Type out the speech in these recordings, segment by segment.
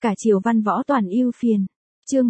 Cả chiều văn võ toàn ưu phiền. Chương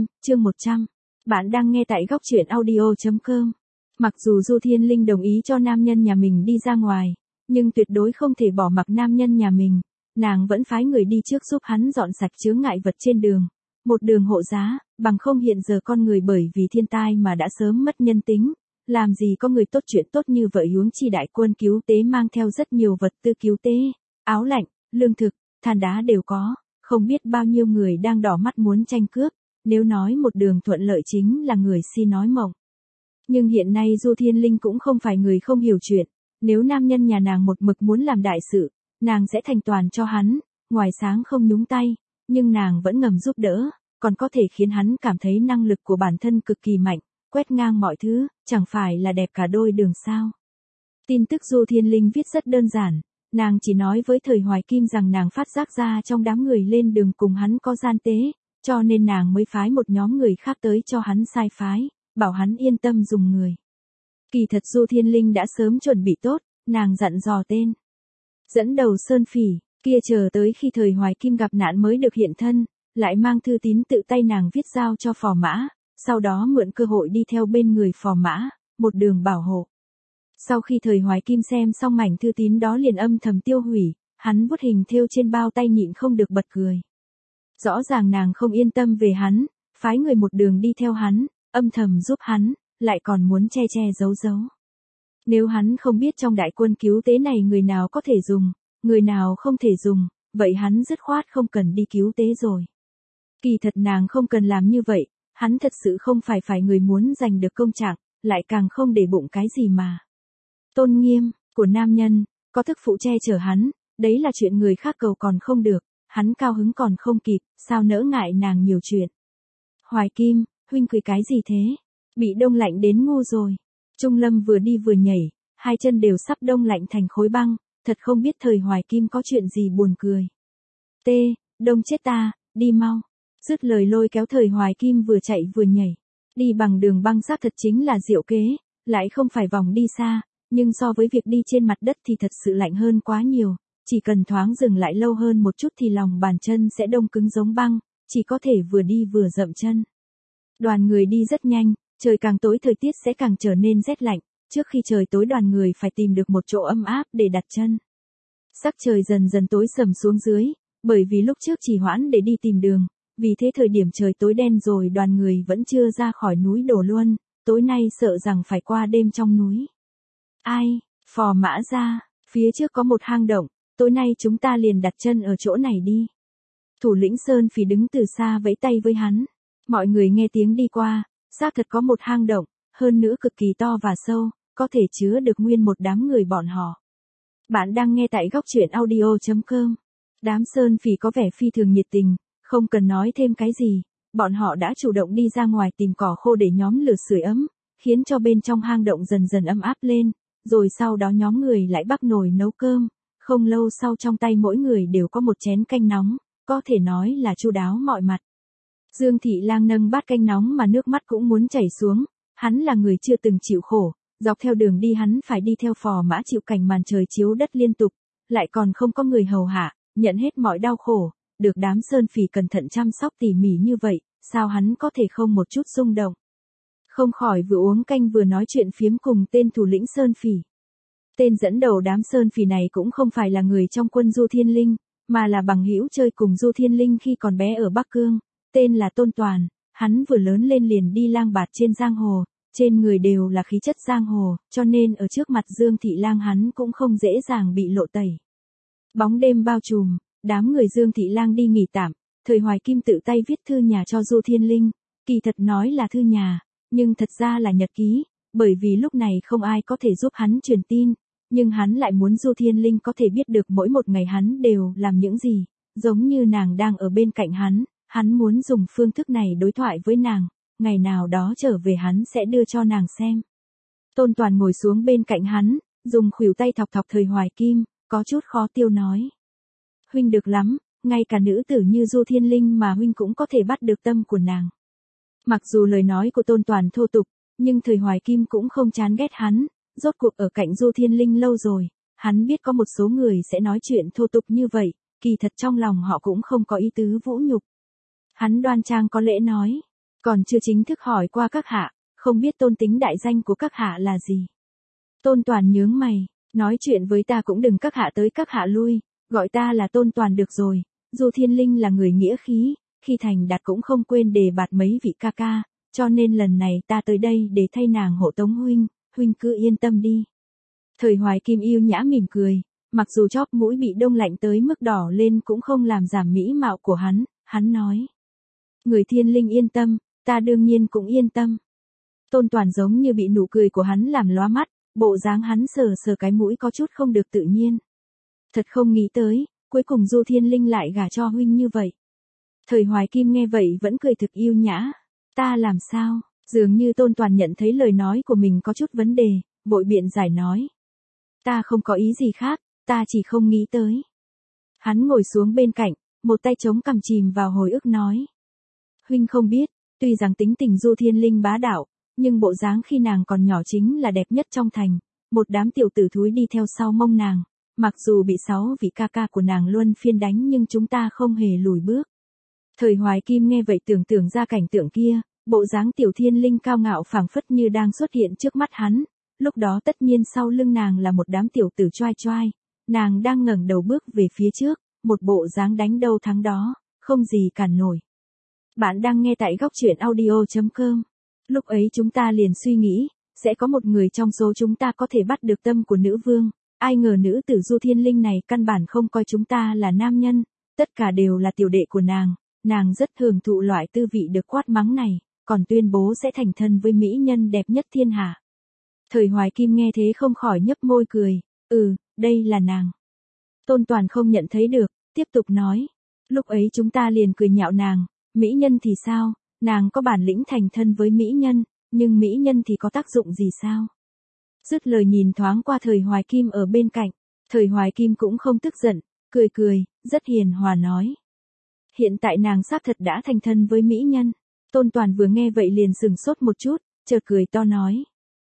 100. Bạn đang nghe tại góc truyện audio.com. Mặc dù Du Thiên Linh đồng ý cho nam nhân nhà mình đi ra ngoài, nhưng tuyệt đối không thể bỏ mặc nam nhân nhà mình. Nàng vẫn phái người đi trước giúp hắn dọn sạch chướng ngại vật trên đường. Một đường hộ giá, bằng không hiện giờ con người bởi vì thiên tai mà đã sớm mất nhân tính. Làm gì có người tốt chuyện tốt như vậy, huống chi đại quân cứu tế mang theo rất nhiều vật tư cứu tế, áo lạnh, lương thực, than đá đều có. Không biết bao nhiêu người đang đỏ mắt muốn tranh cướp, nếu nói một đường thuận lợi chính là người si nói mộng. Nhưng hiện nay Du Thiên Linh cũng không phải người không hiểu chuyện, nếu nam nhân nhà nàng một mực muốn làm đại sự, nàng sẽ thành toàn cho hắn, ngoài sáng không nhúng tay, nhưng nàng vẫn ngầm giúp đỡ, còn có thể khiến hắn cảm thấy năng lực của bản thân cực kỳ mạnh, quét ngang mọi thứ, chẳng phải là đẹp cả đôi đường sao. Tin tức Du Thiên Linh viết rất đơn giản. Nàng chỉ nói với Thời Hoài Kim rằng nàng phát giác ra trong đám người lên đường cùng hắn có gian tế, cho nên nàng mới phái một nhóm người khác tới cho hắn sai phái, bảo hắn yên tâm dùng người. Kỳ thật Du Thiên Linh đã sớm chuẩn bị tốt, nàng dặn dò tên dẫn đầu Sơn Phỉ, kia chờ tới khi Thời Hoài Kim gặp nạn mới được hiện thân, lại mang thư tín tự tay nàng viết giao cho Phò Mã, sau đó mượn cơ hội đi theo bên người Phò Mã, một đường bảo hộ. Sau khi Thời Hoài Kim xem xong mảnh thư tín đó liền âm thầm tiêu hủy, hắn vuốt hình thêu trên bao tay nhịn không được bật cười. Rõ ràng nàng không yên tâm về hắn, phái người một đường đi theo hắn, âm thầm giúp hắn, lại còn muốn che che giấu giấu. Nếu hắn không biết trong đại quân cứu tế này người nào có thể dùng, người nào không thể dùng, vậy hắn dứt khoát không cần đi cứu tế rồi. Kỳ thật nàng không cần làm như vậy, hắn thật sự không phải người muốn giành được công trạng, lại càng không để bụng cái gì mà. Tôn nghiêm của nam nhân, có thức phụ che chở hắn, đấy là chuyện người khác cầu còn không được, hắn cao hứng còn không kịp, sao nỡ ngại nàng nhiều chuyện. Hoài Kim, huynh cười cái gì thế? Bị đông lạnh đến ngu rồi. Trung Lâm vừa đi vừa nhảy, hai chân đều sắp đông lạnh thành khối băng, thật không biết Thời Hoài Kim có chuyện gì buồn cười. Đông chết ta, đi mau. Dứt lời lôi kéo Thời Hoài Kim vừa chạy vừa nhảy. Đi bằng đường băng xác thật chính là diệu kế, lại không phải vòng đi xa. Nhưng so với việc đi trên mặt đất thì thật sự lạnh hơn quá nhiều, chỉ cần thoáng dừng lại lâu hơn một chút thì lòng bàn chân sẽ đông cứng giống băng, chỉ có thể vừa đi vừa dậm chân. Đoàn người đi rất nhanh, trời càng tối thời tiết sẽ càng trở nên rét lạnh, trước khi trời tối đoàn người phải tìm được một chỗ ấm áp để đặt chân. Sắc trời dần dần tối sầm xuống dưới, bởi vì lúc trước trì hoãn để đi tìm đường, vì thế thời điểm trời tối đen rồi đoàn người vẫn chưa ra khỏi núi Đồ Luân, tối nay sợ rằng phải qua đêm trong núi. Ai, Phò Mã ra, phía trước có một hang động, tối nay chúng ta liền đặt chân ở chỗ này đi. Thủ lĩnh Sơn Phỉ đứng từ xa vẫy tay với hắn. Mọi người nghe tiếng đi qua, xác thật có một hang động, hơn nữa cực kỳ to và sâu, có thể chứa được nguyên một đám người bọn họ. Bạn đang nghe tại góc truyện audio.com. Đám Sơn Phỉ có vẻ phi thường nhiệt tình, không cần nói thêm cái gì, bọn họ đã chủ động đi ra ngoài tìm cỏ khô để nhóm lửa sưởi ấm, khiến cho bên trong hang động dần dần ấm áp lên. Rồi sau đó nhóm người lại bắc nồi nấu cơm, không lâu sau trong tay mỗi người đều có một chén canh nóng, có thể nói là chu đáo mọi mặt. Dương Thị Lang nâng bát canh nóng mà nước mắt cũng muốn chảy xuống, hắn là người chưa từng chịu khổ, dọc theo đường đi hắn phải đi theo Phò Mã chịu cảnh màn trời chiếu đất liên tục, lại còn không có người hầu hạ, nhận hết mọi đau khổ, được đám Sơn Phỉ cẩn thận chăm sóc tỉ mỉ như vậy, sao hắn có thể không một chút rung động. Không khỏi vừa uống canh vừa nói chuyện phiếm cùng tên thủ lĩnh Sơn Phỉ. Tên dẫn đầu đám Sơn Phỉ này cũng không phải là người trong quân Du Thiên Linh, mà là bằng hữu chơi cùng Du Thiên Linh khi còn bé ở Bắc Cương, tên là Tôn Toàn, hắn vừa lớn lên liền đi lang bạt trên giang hồ, trên người đều là khí chất giang hồ, cho nên ở trước mặt Dương Thị Lang hắn cũng không dễ dàng bị lộ tẩy. Bóng đêm bao trùm, đám người Dương Thị Lang đi nghỉ tạm, Thời Hoài Kim tự tay viết thư nhà cho Du Thiên Linh, kỳ thật nói là thư nhà. Nhưng thật ra là nhật ký, bởi vì lúc này không ai có thể giúp hắn truyền tin, nhưng hắn lại muốn Du Thiên Linh có thể biết được mỗi một ngày hắn đều làm những gì, giống như nàng đang ở bên cạnh hắn muốn dùng phương thức này đối thoại với nàng, ngày nào đó trở về hắn sẽ đưa cho nàng xem. Tôn Toàn ngồi xuống bên cạnh hắn, dùng khuỷu tay thọc thọc Thời Hoài Kim, có chút khó tiêu nói. Huynh được lắm, ngay cả nữ tử như Du Thiên Linh mà huynh cũng có thể bắt được tâm của nàng. Mặc dù lời nói của Tôn Toàn thô tục, nhưng Thời Hoài Kim cũng không chán ghét hắn, rốt cuộc ở cạnh Du Thiên Linh lâu rồi, hắn biết có một số người sẽ nói chuyện thô tục như vậy, kỳ thật trong lòng họ cũng không có ý tứ vũ nhục. Hắn đoan trang có lễ nói, còn chưa chính thức hỏi qua các hạ, không biết tôn tính đại danh của các hạ là gì. Tôn Toàn nhướng mày, nói chuyện với ta cũng đừng các hạ tới các hạ lui, gọi ta là Tôn Toàn được rồi, Du Thiên Linh là người nghĩa khí, khi thành đạt cũng không quên đề bạt mấy vị ca ca, cho nên lần này ta tới đây để thay nàng hộ tống huynh cứ yên tâm đi. Thời Hoài Kim yêu nhã mỉm cười, mặc dù chóp mũi bị đông lạnh tới mức đỏ lên cũng không làm giảm mỹ mạo của hắn nói. Người Thiên Linh yên tâm, ta đương nhiên cũng yên tâm. Tôn Toàn giống như bị nụ cười của hắn làm lóa mắt, bộ dáng hắn sờ sờ cái mũi có chút không được tự nhiên. Thật không nghĩ tới, cuối cùng Du Thiên Linh lại gả cho huynh như vậy. Thời Hoài Kim nghe vậy vẫn cười thực yêu nhã. Ta làm sao? Dường như Tôn Toàn nhận thấy lời nói của mình có chút vấn đề, vội biện giải nói. Ta không có ý gì khác, ta chỉ không nghĩ tới. Hắn ngồi xuống bên cạnh, một tay chống cằm chìm vào hồi ức nói. Huynh không biết, tuy rằng tính tình Du Thiên Linh bá đạo, nhưng bộ dáng khi nàng còn nhỏ chính là đẹp nhất trong thành, một đám tiểu tử thúi đi theo sau mông nàng, mặc dù bị 6 vị ca ca của nàng luân phiên đánh nhưng chúng ta không hề lùi bước. Thời Hoài Kim nghe vậy tưởng tượng ra cảnh tượng kia, bộ dáng tiểu Thiên Linh cao ngạo phảng phất như đang xuất hiện trước mắt hắn, lúc đó tất nhiên sau lưng nàng là một đám tiểu tử choai choai, nàng đang ngẩng đầu bước về phía trước, một bộ dáng đánh đâu thắng đó, không gì cản nổi. Bạn đang nghe tại góc truyện audio.com. Lúc ấy chúng ta liền suy nghĩ, sẽ có một người trong số chúng ta có thể bắt được tâm của nữ vương, ai ngờ nữ tử Du Thiên Linh này căn bản không coi chúng ta là nam nhân, tất cả đều là tiểu đệ của nàng rất hưởng thụ loại tư vị được quát mắng này, còn tuyên bố sẽ thành thân với mỹ nhân đẹp nhất thiên hạ. Thời Hoài Kim nghe thế không khỏi nhấp môi cười, đây là nàng. Tôn Toàn không nhận thấy được, tiếp tục nói, lúc ấy chúng ta liền cười nhạo nàng, mỹ nhân thì sao, nàng có bản lĩnh thành thân với mỹ nhân, nhưng mỹ nhân thì có tác dụng gì sao? Dứt lời nhìn thoáng qua Thời Hoài Kim ở bên cạnh, Thời Hoài Kim cũng không tức giận, cười, rất hiền hòa nói. Hiện tại nàng xác thật đã thành thân với mỹ nhân. Tôn Toàn vừa nghe vậy liền sừng sốt một chút, chợt cười to nói.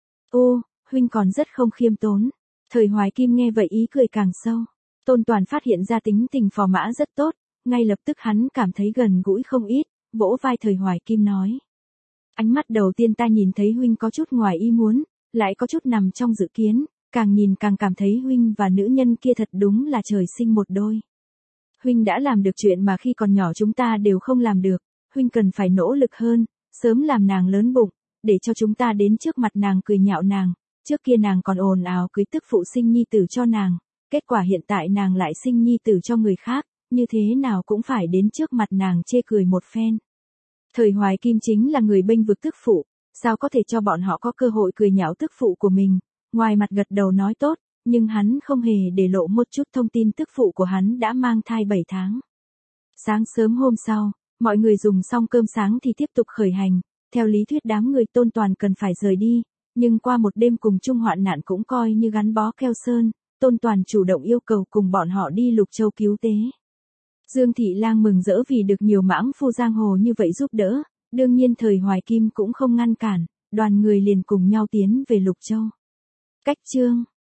Ô, huynh còn rất không khiêm tốn. Thời Hoài Kim nghe vậy ý cười càng sâu. Tôn Toàn phát hiện ra tính tình phò mã rất tốt, ngay lập tức hắn cảm thấy gần gũi không ít, vỗ vai Thời Hoài Kim nói. Ánh mắt đầu tiên ta nhìn thấy huynh có chút ngoài ý muốn, lại có chút nằm trong dự kiến, càng nhìn càng cảm thấy huynh và nữ nhân kia thật đúng là trời sinh một đôi. Huynh đã làm được chuyện mà khi còn nhỏ chúng ta đều không làm được, huynh cần phải nỗ lực hơn, sớm làm nàng lớn bụng, để cho chúng ta đến trước mặt nàng cười nhạo nàng, trước kia nàng còn ồn ào cưới tức phụ sinh nhi tử cho nàng, kết quả hiện tại nàng lại sinh nhi tử cho người khác, như thế nào cũng phải đến trước mặt nàng chê cười một phen. Thời Hoài Kim chính là người bênh vực tức phụ, sao có thể cho bọn họ có cơ hội cười nhạo tức phụ của mình, ngoài mặt gật đầu nói tốt, nhưng hắn không hề để lộ một chút thông tin tức phụ của hắn đã mang thai 7 tháng. Sáng sớm hôm sau, mọi người dùng xong cơm sáng thì tiếp tục khởi hành, theo lý thuyết đám người Tôn Toàn cần phải rời đi, nhưng qua một đêm cùng chung hoạn nạn cũng coi như gắn bó keo sơn, Tôn Toàn chủ động yêu cầu cùng bọn họ đi Lục Châu cứu tế. Dương Thị Lang mừng rỡ vì được nhiều mãng phu giang hồ như vậy giúp đỡ, đương nhiên Thời Hoài Kim cũng không ngăn cản, đoàn người liền cùng nhau tiến về Lục Châu. Cách chương